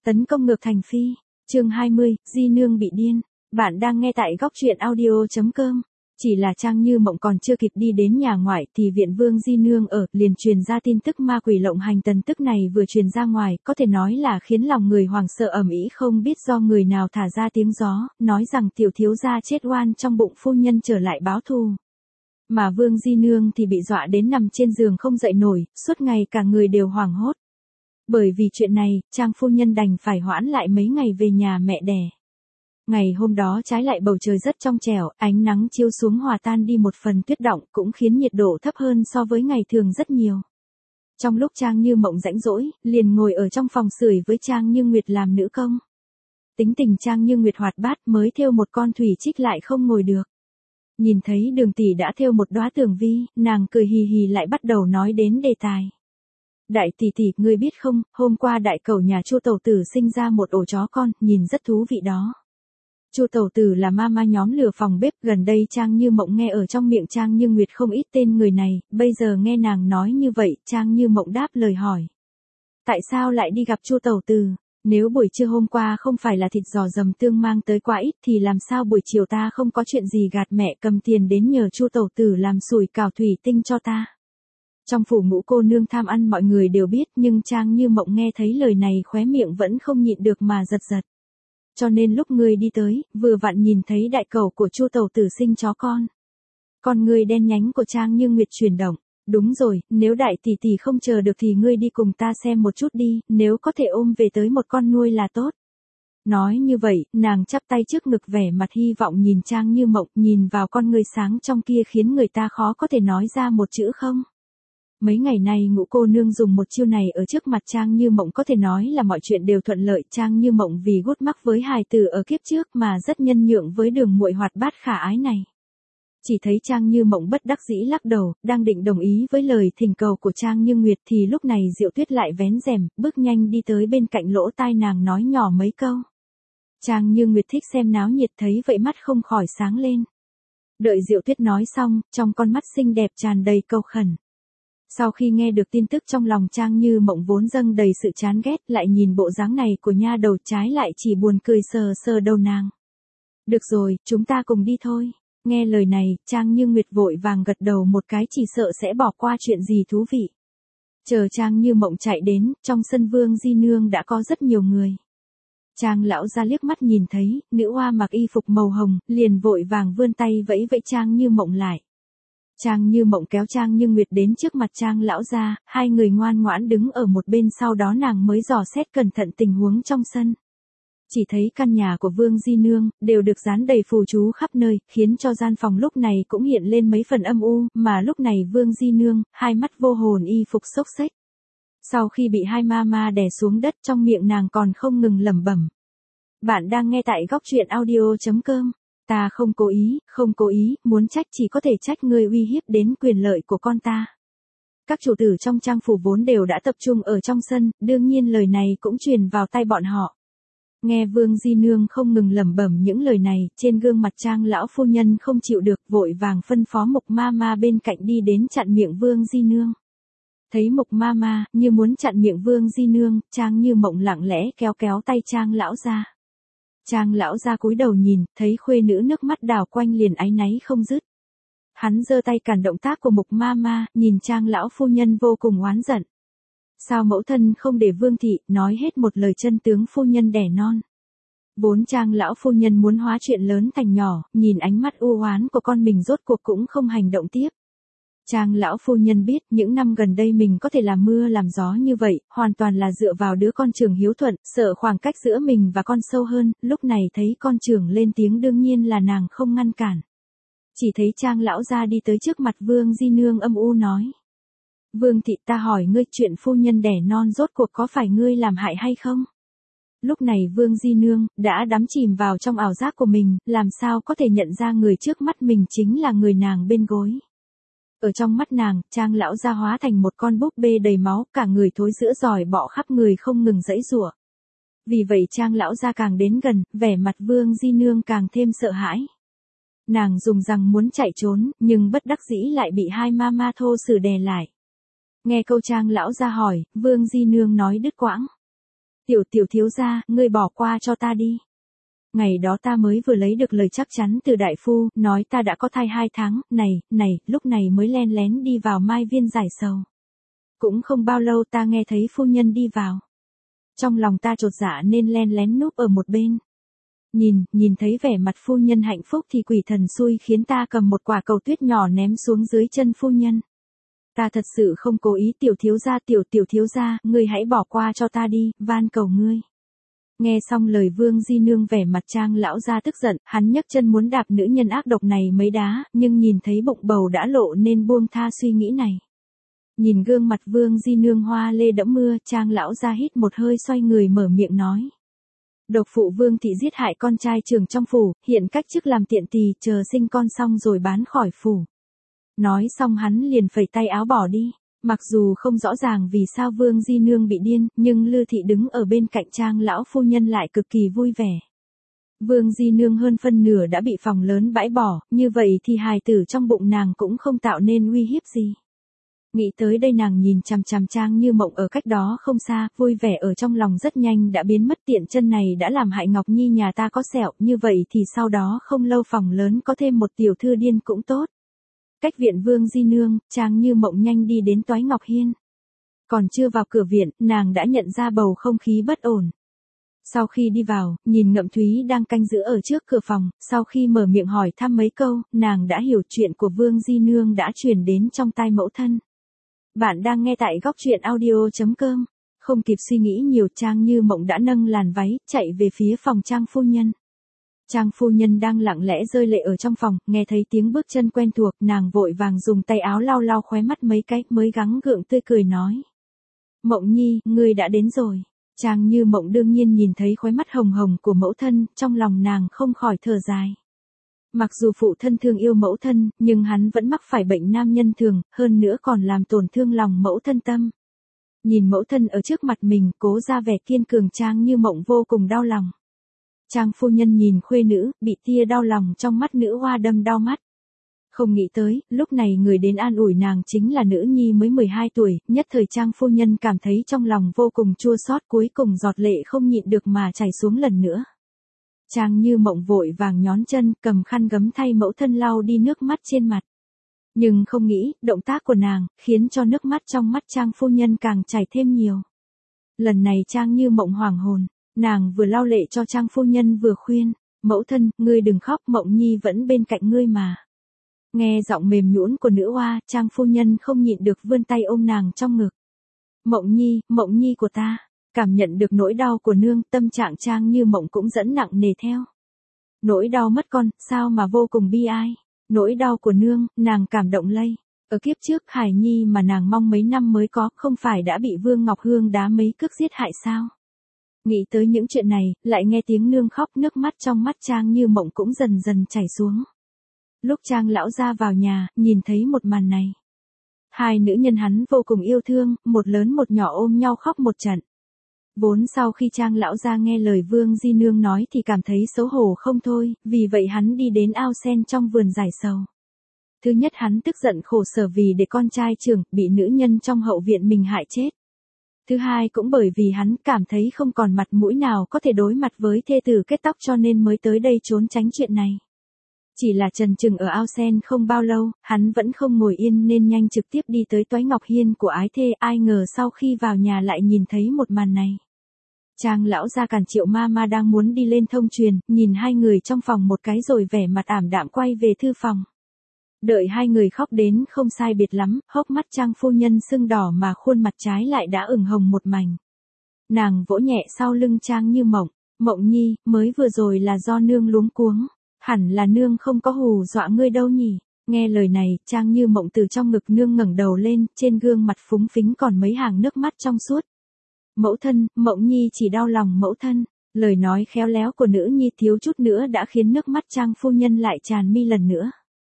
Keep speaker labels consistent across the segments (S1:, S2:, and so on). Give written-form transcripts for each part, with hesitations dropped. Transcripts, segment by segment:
S1: Tấn công ngược thành phi. Chương 20, Di Nương bị điên. Bạn đang nghe tại góc truyện audio.com. Chỉ là Trang Như Mộng còn chưa kịp đi đến nhà ngoại thì viện vương Di Nương ở liền truyền ra tin tức ma quỷ lộng hành. Tin tức này vừa truyền ra ngoài có thể nói là khiến lòng người hoảng sợ ầm ĩ, không biết do người nào thả ra tiếng gió, nói rằng tiểu thiếu gia chết oan trong bụng phu nhân trở lại báo thù. Mà vương Di Nương thì bị dọa đến nằm trên giường không dậy nổi, suốt ngày cả người đều hoảng hốt. Bởi vì chuyện này, Trang phu nhân đành phải hoãn lại mấy ngày về nhà mẹ đẻ. Ngày hôm đó trái lại bầu trời rất trong trẻo, ánh nắng chiếu xuống hòa tan đi một phần tuyết động, cũng khiến nhiệt độ thấp hơn so với ngày thường rất nhiều. Trong lúc Trang Như Mộng rãnh rỗi, liền ngồi ở trong phòng sưởi với Trang Như Nguyệt làm nữ công. Tính tình Trang Như Nguyệt hoạt bát, mới thêu một con thủy trích lại không ngồi được. Nhìn thấy Đường tỷ đã thêu một đóa tường vi, nàng cười hì hì lại bắt đầu nói đến đề tài. Đại tỷ tỷ, ngươi biết không, hôm qua đại cẩu nhà Chu Tẩu Tử sinh ra một ổ chó con, nhìn rất thú vị đó. Chu Tẩu Tử là mama nhóm lửa phòng bếp, gần đây Trang Như Mộng nghe ở trong miệng Trang Như Nguyệt không ít tên người này, bây giờ nghe nàng nói như vậy, Trang Như Mộng đáp lời hỏi. Tại sao lại đi gặp Chu Tẩu Tử? Nếu buổi trưa hôm qua không phải là thịt giò dầm tương mang tới quá ít thì làm sao buổi chiều ta không có chuyện gì gạt mẹ cầm tiền đến nhờ Chu Tẩu Tử làm sủi cảo thủy tinh cho ta. Trong phủ Ngũ cô nương tham ăn mọi người đều biết, nhưng Trang Như Mộng nghe thấy lời này khóe miệng vẫn không nhịn được mà giật giật. Cho nên lúc ngươi đi tới, vừa vặn nhìn thấy đại cẩu của Chu Tẩu Tử sinh chó con. Con ngươi đen nhánh của Trang Như Nguyệt chuyển động. Đúng rồi, nếu đại tỷ tỷ không chờ được thì ngươi đi cùng ta xem một chút đi, nếu có thể ôm về tới một con nuôi là tốt. Nói như vậy, nàng chắp tay trước ngực vẻ mặt hy vọng nhìn Trang Như Mộng, nhìn vào con ngươi sáng trong kia khiến người ta khó có thể nói ra một chữ không. Mấy ngày nay Ngũ cô nương dùng một chiêu này ở trước mặt Trang Như Mộng có thể nói là mọi chuyện đều thuận lợi. Trang Như Mộng vì gút mắc với hài tử ở kiếp trước mà rất nhân nhượng với Đường muội hoạt bát khả ái này. Chỉ thấy Trang Như Mộng bất đắc dĩ lắc đầu, đang định đồng ý với lời thỉnh cầu của Trang Như Nguyệt thì lúc này Diệu Tuyết lại vén rèm, bước nhanh đi tới bên cạnh lỗ tai nàng nói nhỏ mấy câu. Trang Như Nguyệt thích xem náo nhiệt, thấy vậy mắt không khỏi sáng lên. Đợi Diệu Tuyết nói xong, trong con mắt xinh đẹp tràn đầy câu khẩn. Sau khi nghe được tin tức trong lòng Trang Như Mộng vốn dâng đầy sự chán ghét, lại nhìn bộ dáng này của nha đầu trái lại chỉ buồn cười sờ sờ đầu nàng. Được rồi, chúng ta cùng đi thôi. Nghe lời này, Trang Như Nguyệt vội vàng gật đầu một cái, chỉ sợ sẽ bỏ qua chuyện gì thú vị. Chờ Trang Như Mộng chạy đến, trong sân vương Di Nương đã có rất nhiều người. Trang lão ra liếc mắt nhìn thấy, nữ hoa mặc y phục màu hồng, liền vội vàng vươn tay vẫy vẫy Trang Như Mộng lại. Trang Như Mộng kéo Trang Như Nguyệt đến trước mặt Trang lão ra, hai người ngoan ngoãn đứng ở một bên, sau đó nàng mới dò xét cẩn thận tình huống trong sân. Chỉ thấy căn nhà của vương Di Nương đều được dán đầy phù chú khắp nơi, khiến cho gian phòng lúc này cũng hiện lên mấy phần âm u, mà lúc này vương Di Nương, hai mắt vô hồn y phục xốc xếch. Sau khi bị hai ma đè xuống đất, trong miệng nàng còn không ngừng lẩm bẩm. Bạn đang nghe tại góc truyện audio.com. Ta không cố ý, muốn trách chỉ có thể trách ngươi uy hiếp đến quyền lợi của con ta. Các chủ tử trong trang phủ vốn đều đã tập trung ở trong sân, đương nhiên lời này cũng truyền vào tai bọn họ. Nghe vương Di Nương không ngừng lẩm bẩm những lời này, trên gương mặt Trang lão phu nhân không chịu được, vội vàng phân phó Mộc ma bên cạnh đi đến chặn miệng vương Di Nương. Thấy Mộc ma như muốn chặn miệng vương Di Nương, Trang Như Mộng lặng lẽ kéo tay Trang lão ra. Trang lão ra cúi đầu nhìn, thấy khuê nữ nước mắt đảo quanh liền áy náy không dứt. Hắn giơ tay cản động tác của Mộc ma, nhìn Trang lão phu nhân vô cùng oán giận. Sao mẫu thân không để vương thị nói hết một lời chân tướng phu nhân đẻ non. Vốn Trang lão phu nhân muốn hóa chuyện lớn thành nhỏ, nhìn ánh mắt u oán của con mình rốt cuộc cũng không hành động tiếp. Trang lão phu nhân biết những năm gần đây mình có thể làm mưa làm gió như vậy, hoàn toàn là dựa vào đứa con trưởng hiếu thuận, sợ khoảng cách giữa mình và con sâu hơn, lúc này thấy con trưởng lên tiếng đương nhiên là nàng không ngăn cản. Chỉ thấy Trang lão ra đi tới trước mặt vương Di Nương âm u nói. Vương thị, ta hỏi ngươi, chuyện phu nhân đẻ non rốt cuộc có phải ngươi làm hại hay không? Lúc này vương Di Nương đã đắm chìm vào trong ảo giác của mình, làm sao có thể nhận ra người trước mắt mình chính là người nàng bên gối. Ở trong mắt nàng, Trang lão gia hóa thành một con búp bê đầy máu, cả người thối rữa rỏi bọ khắp người không ngừng giãy giụa. Vì vậy Trang lão gia càng đến gần, vẻ mặt vương Di Nương càng thêm sợ hãi. Nàng dùng răng muốn chạy trốn, nhưng bất đắc dĩ lại bị hai ma thô sử đè lại. Nghe câu Trang lão gia hỏi, vương Di Nương nói đứt quãng. Tiểu thiếu gia, ngươi bỏ qua cho ta đi. Ngày đó ta mới vừa lấy được lời chắc chắn từ đại phu, nói ta đã có thai 2 tháng, lúc này mới len lén đi vào Mai Viên giải sầu. Cũng không bao lâu ta nghe thấy phu nhân đi vào. Trong lòng ta chột dạ nên len lén núp ở một bên. Nhìn thấy vẻ mặt phu nhân hạnh phúc thì quỷ thần xui khiến ta cầm một quả cầu tuyết nhỏ ném xuống dưới chân phu nhân. Ta thật sự không cố ý, tiểu thiếu gia, ngươi hãy bỏ qua cho ta đi, van cầu ngươi. Nghe xong lời Vương Di Nương vẻ mặt Trang lão gia tức giận, hắn nhấc chân muốn đạp nữ nhân ác độc này mấy đá, nhưng nhìn thấy bụng bầu đã lộ nên buông tha suy nghĩ này. Nhìn gương mặt Vương Di Nương hoa lê đẫm mưa, Trang lão gia hít một hơi xoay người mở miệng nói. Độc phụ Vương thị giết hại con trai trưởng trong phủ, hiện cách chức làm tiện tỳ, chờ sinh con xong rồi bán khỏi phủ. Nói xong hắn liền phẩy tay áo bỏ đi. Mặc dù không rõ ràng vì sao Vương Di Nương bị điên, nhưng Lư thị đứng ở bên cạnh Trang lão phu nhân lại cực kỳ vui vẻ. Vương Di Nương hơn phân nửa đã bị phòng lớn bãi bỏ, như vậy thì hài tử trong bụng nàng cũng không tạo nên uy hiếp gì. Nghĩ tới đây nàng nhìn chằm chằm Trang Như Mộng ở cách đó không xa, vui vẻ ở trong lòng rất nhanh đã biến mất. Tiện chân này đã làm hại Ngọc Nhi nhà ta có sẹo, như vậy thì sau đó không lâu phòng lớn có thêm một tiểu thư điên cũng tốt. Cách viện Vương Di Nương, Trang Như Mộng nhanh đi đến Toái Ngọc Hiên. Còn chưa vào cửa viện, nàng đã nhận ra bầu không khí bất ổn. Sau khi đi vào, nhìn Ngậm Thúy đang canh giữ ở trước cửa phòng, sau khi mở miệng hỏi thăm mấy câu, nàng đã hiểu chuyện của Vương Di Nương đã truyền đến trong tai mẫu thân. Bạn đang nghe tại góc truyện audio.com. Không kịp suy nghĩ nhiều, Trang Như Mộng đã nâng làn váy, chạy về phía phòng Trang phu nhân. Trang phu nhân đang lặng lẽ rơi lệ ở trong phòng, nghe thấy tiếng bước chân quen thuộc, nàng vội vàng dùng tay áo lau lau khóe mắt mấy cái, mới gắng gượng tươi cười nói. Mộng Nhi, ngươi đã đến rồi. Trang Như Mộng đương nhiên nhìn thấy khóe mắt hồng hồng của mẫu thân, trong lòng nàng không khỏi thở dài. Mặc dù phụ thân thương yêu mẫu thân, nhưng hắn vẫn mắc phải bệnh nam nhân thường, hơn nữa còn làm tổn thương lòng mẫu thân tâm. Nhìn mẫu thân ở trước mặt mình, cố ra vẻ kiên cường, Trang Như Mộng vô cùng đau lòng. Trang phu nhân nhìn khuê nữ, bị tia đau lòng trong mắt nữ hoa đâm đau mắt. Không nghĩ tới, lúc này người đến an ủi nàng chính là nữ nhi mới 12 tuổi, nhất thời Trang phu nhân cảm thấy trong lòng vô cùng chua xót, cuối cùng giọt lệ không nhịn được mà chảy xuống lần nữa. Trang Như Mộng vội vàng nhón chân, cầm khăn gấm thay mẫu thân lau đi nước mắt trên mặt. Nhưng không nghĩ, động tác của nàng, khiến cho nước mắt trong mắt Trang phu nhân càng chảy thêm nhiều. Lần này Trang Như Mộng hoảng hồn. Nàng vừa lau lệ cho Trang phu nhân vừa khuyên, mẫu thân, ngươi đừng khóc, Mộng Nhi vẫn bên cạnh ngươi mà. Nghe giọng mềm nhũn của nữ hoa, Trang phu nhân không nhịn được vươn tay ôm nàng trong ngực. Mộng Nhi của ta, cảm nhận được nỗi đau của nương, tâm trạng Trang Như Mộng cũng dẫn nặng nề theo. Nỗi đau mất con, sao mà vô cùng bi ai. Nỗi đau của nương, nàng cảm động lây. Ở kiếp trước Hải Nhi mà nàng mong mấy năm mới có, không phải đã bị Vương Ngọc Hương đá mấy cước giết hại sao? Nghĩ tới những chuyện này, lại nghe tiếng nương khóc, nước mắt trong mắt Trang Như Mộng cũng dần dần chảy xuống. Lúc Trang lão gia vào nhà, nhìn thấy một màn này. Hai nữ nhân hắn vô cùng yêu thương, một lớn một nhỏ ôm nhau khóc một trận. Vốn sau khi Trang lão gia nghe lời Vương Di Nương nói thì cảm thấy xấu hổ không thôi, vì vậy hắn đi đến ao sen trong vườn giải sầu. Thứ nhất hắn tức giận khổ sở vì để con trai trưởng bị nữ nhân trong hậu viện mình hại chết. Thứ hai cũng bởi vì hắn cảm thấy không còn mặt mũi nào có thể đối mặt với thê tử kết tóc cho nên mới tới đây trốn tránh chuyện này. Chỉ là chần chừng ở ao sen không bao lâu, hắn vẫn không ngồi yên nên nhanh trực tiếp đi tới Toái Ngọc Hiên của ái thê, ai ngờ sau khi vào nhà lại nhìn thấy một màn này. Trang lão gia cản Triệu Mama đang muốn đi lên thông truyền, nhìn hai người trong phòng một cái rồi vẻ mặt ảm đạm quay về thư phòng. Đợi hai người khóc đến không sai biệt lắm, hốc mắt Trang phu nhân sưng đỏ mà khuôn mặt trái lại đã ửng hồng một mảnh. Nàng vỗ nhẹ sau lưng Trang Như Mộng, Mộng Nhi, mới vừa rồi là do nương luống cuống, hẳn là nương không có hù dọa ngươi đâu nhỉ. Nghe lời này, Trang Như Mộng từ trong ngực nương ngẩng đầu lên, trên gương mặt phúng phính còn mấy hàng nước mắt trong suốt. Mẫu thân, Mộng Nhi chỉ đau lòng mẫu thân. Lời nói khéo léo của nữ nhi thiếu chút nữa đã khiến nước mắt Trang phu nhân lại tràn mi lần nữa.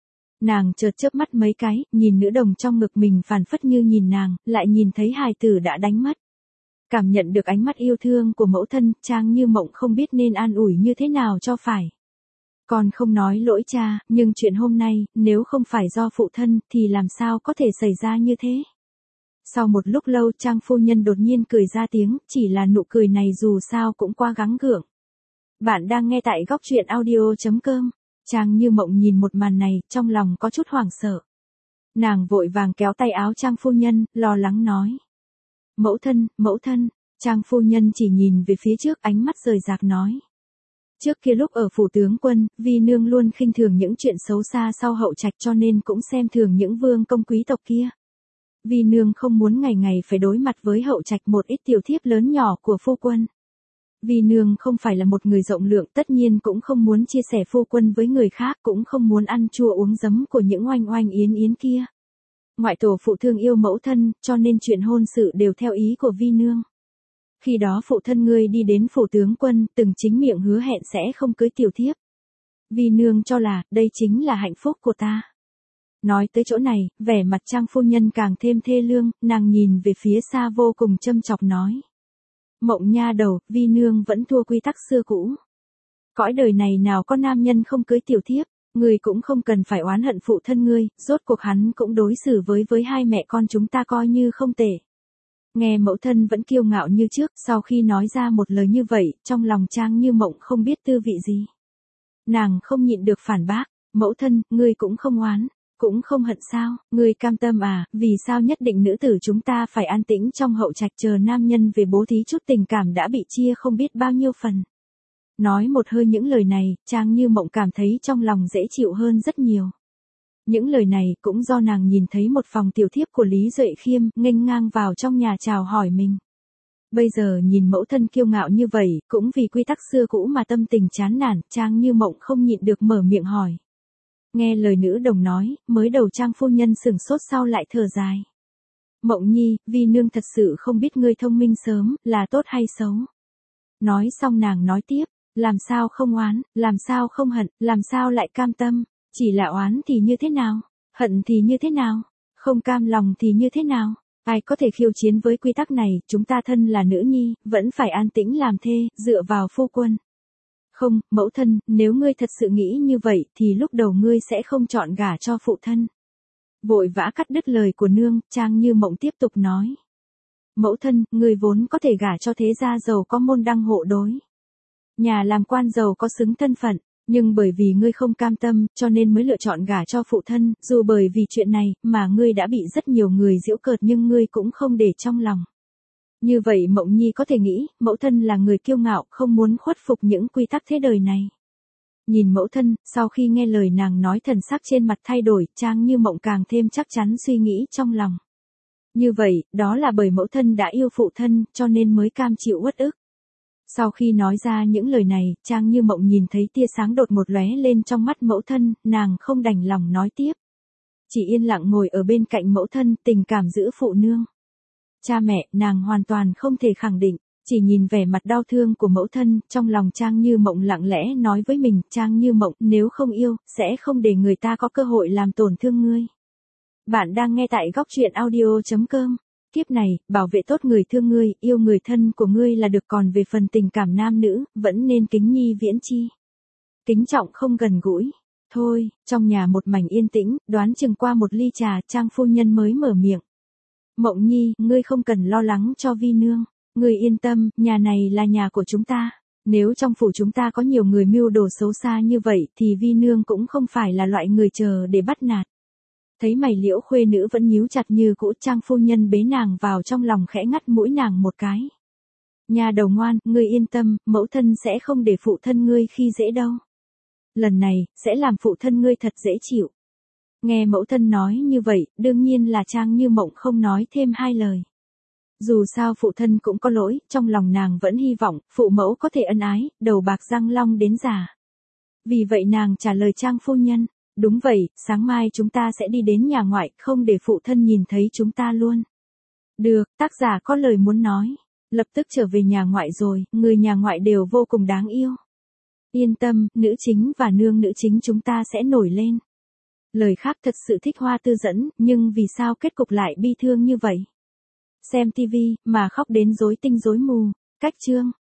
S1: Nàng chợt chớp mắt mấy cái, nhìn nữ đồng trong ngực mình phản phất như nhìn nàng, lại nhìn thấy hài tử đã đánh mất. Cảm nhận được ánh mắt yêu thương của mẫu thân, Trang Như Mộng không biết nên an ủi như thế nào cho phải. Còn không nói lỗi cha, nhưng chuyện hôm nay, nếu không phải do phụ thân, thì làm sao có thể xảy ra như thế. Sau một lúc lâu Trang phu nhân đột nhiên cười ra tiếng, chỉ là nụ cười này dù sao cũng quá gắng gượng. Bạn đang nghe tại góc truyện audio.com. Trang Như Mộng nhìn một màn này, trong lòng có chút hoảng sợ. Nàng vội vàng kéo tay áo Trang phu nhân, lo lắng nói. Mẫu thân, Trang phu nhân chỉ nhìn về phía trước, ánh mắt rời rạc nói. Trước kia lúc ở phủ tướng quân, Vi nương luôn khinh thường những chuyện xấu xa sau hậu trạch cho nên cũng xem thường những vương công quý tộc kia. Vi nương không muốn ngày ngày phải đối mặt với hậu trạch một ít tiểu thiếp lớn nhỏ của phu quân. Vi nương không phải là một người rộng lượng, tất nhiên cũng không muốn chia sẻ phu quân với người khác, cũng không muốn ăn chua uống giấm của những oanh oanh yến yến kia. Ngoại tổ phụ thương yêu mẫu thân, cho nên chuyện hôn sự đều theo ý của Vi nương. Khi đó phụ thân ngươi đi đến phủ tướng quân, từng chính miệng hứa hẹn sẽ không cưới tiểu thiếp. Vi nương cho là, đây chính là hạnh phúc của ta. Nói tới chỗ này, vẻ mặt Trang phu nhân càng thêm thê lương, nàng nhìn về phía xa vô cùng châm chọc nói. Mộng nha đầu, Vi nương vẫn thua quy tắc xưa cũ. Cõi đời này nào có nam nhân không cưới tiểu thiếp, ngươi cũng không cần phải oán hận phụ thân ngươi, rốt cuộc hắn cũng đối xử với hai mẹ con chúng ta coi như không tệ. Nghe mẫu thân vẫn kiêu ngạo như trước, sau khi nói ra một lời như vậy, trong lòng Trang Như Mộng không biết tư vị gì. Nàng không nhịn được phản bác, mẫu thân, ngươi cũng không oán, cũng không hận sao, ngươi cam tâm à, vì sao nhất định nữ tử chúng ta phải an tĩnh trong hậu trạch chờ nam nhân về bố thí chút tình cảm đã bị chia không biết bao nhiêu phần. Nói một hơi những lời này, Trang Như Mộng cảm thấy trong lòng dễ chịu hơn rất nhiều. Những lời này cũng do nàng nhìn thấy một phòng tiểu thiếp của Lý Duệ Khiêm nghênh ngang vào trong nhà chào hỏi mình. Bây giờ nhìn mẫu thân kiêu ngạo như vậy, cũng vì quy tắc xưa cũ mà tâm tình chán nản, Trang Như Mộng không nhịn được mở miệng hỏi. Nghe lời nữ đồng nói, mới đầu Trang phu nhân sửng sốt sau lại thở dài. Mộng nhi, Vi nương thật sự không biết ngươi thông minh sớm, là tốt hay xấu. Nói xong nàng nói tiếp, làm sao không oán, làm sao không hận, làm sao lại cam tâm. Chỉ là oán thì như thế nào? Hận thì như thế nào? Không cam lòng thì như thế nào? Ai có thể khiêu chiến với quy tắc này, chúng ta thân là nữ nhi, vẫn phải an tĩnh làm thê, dựa vào phu quân. Không, mẫu thân, nếu ngươi thật sự nghĩ như vậy, thì lúc đầu ngươi sẽ không chọn gả cho phụ thân. Vội vã cắt đứt lời của nương, Trang Như Mộng tiếp tục nói. Mẫu thân, ngươi vốn có thể gả cho thế gia giàu có môn đăng hộ đối. Nhà làm quan giàu có xứng thân phận. Nhưng bởi vì ngươi không cam tâm, cho nên mới lựa chọn gả cho phụ thân, dù bởi vì chuyện này, mà ngươi đã bị rất nhiều người giễu cợt nhưng ngươi cũng không để trong lòng. Như vậy Mộng Nhi có thể nghĩ, mẫu thân là người kiêu ngạo, không muốn khuất phục những quy tắc thế đời này. Nhìn mẫu thân, sau khi nghe lời nàng nói thần sắc trên mặt thay đổi, Trang Như Mộng càng thêm chắc chắn suy nghĩ trong lòng. Như vậy, đó là bởi mẫu thân đã yêu phụ thân, cho nên mới cam chịu uất ức. Sau khi nói ra những lời này, Trang Như Mộng nhìn thấy tia sáng đột một lóe lên trong mắt mẫu thân, nàng không đành lòng nói tiếp. Chỉ yên lặng ngồi ở bên cạnh mẫu thân, tình cảm giữ phụ nương. Cha mẹ, nàng hoàn toàn không thể khẳng định, chỉ nhìn vẻ mặt đau thương của mẫu thân, trong lòng Trang Như Mộng lặng lẽ nói với mình, Trang Như Mộng, nếu không yêu, sẽ không để người ta có cơ hội làm tổn thương ngươi. Bạn đang nghe tại góc truyện audio.com. Kiếp này, bảo vệ tốt người thương ngươi, yêu người thân của ngươi là được, còn về phần tình cảm nam nữ, vẫn nên kính nhi viễn chi. Kính trọng không gần gũi. Thôi, trong nhà một mảnh yên tĩnh, đoán chừng qua một ly trà, Trang phu nhân mới mở miệng. Mộng nhi, ngươi không cần lo lắng cho Vi nương. Ngươi yên tâm, nhà này là nhà của chúng ta. Nếu trong phủ chúng ta có nhiều người mưu đồ xấu xa như vậy, thì Vi nương cũng không phải là loại người chờ để bắt nạt. Thấy mày Liễu khuê nữ vẫn nhíu chặt như cũ, Trang phu nhân bế nàng vào trong lòng khẽ ngắt mũi nàng một cái. Nhà đầu ngoan, ngươi yên tâm, mẫu thân sẽ không để phụ thân ngươi khi dễ đâu. Lần này, sẽ làm phụ thân ngươi thật dễ chịu. Nghe mẫu thân nói như vậy, đương nhiên là Trang Như Mộng không nói thêm hai lời. Dù sao phụ thân cũng có lỗi, trong lòng nàng vẫn hy vọng, phụ mẫu có thể ân ái, đầu bạc răng long đến già. Vì vậy nàng trả lời Trang phu nhân. Đúng vậy, sáng mai chúng ta sẽ đi đến nhà ngoại, không để phụ thân nhìn thấy chúng ta luôn. Được, tác giả có lời muốn nói. Lập tức trở về nhà ngoại rồi, người nhà ngoại đều vô cùng đáng yêu. Yên tâm, nữ chính và nương nữ chính chúng ta sẽ nổi lên. Lời khác thật sự thích hoa tư dẫn, nhưng vì sao kết cục lại bi thương như vậy? Xem TV, mà khóc đến rối tinh rối mù. Cách chương.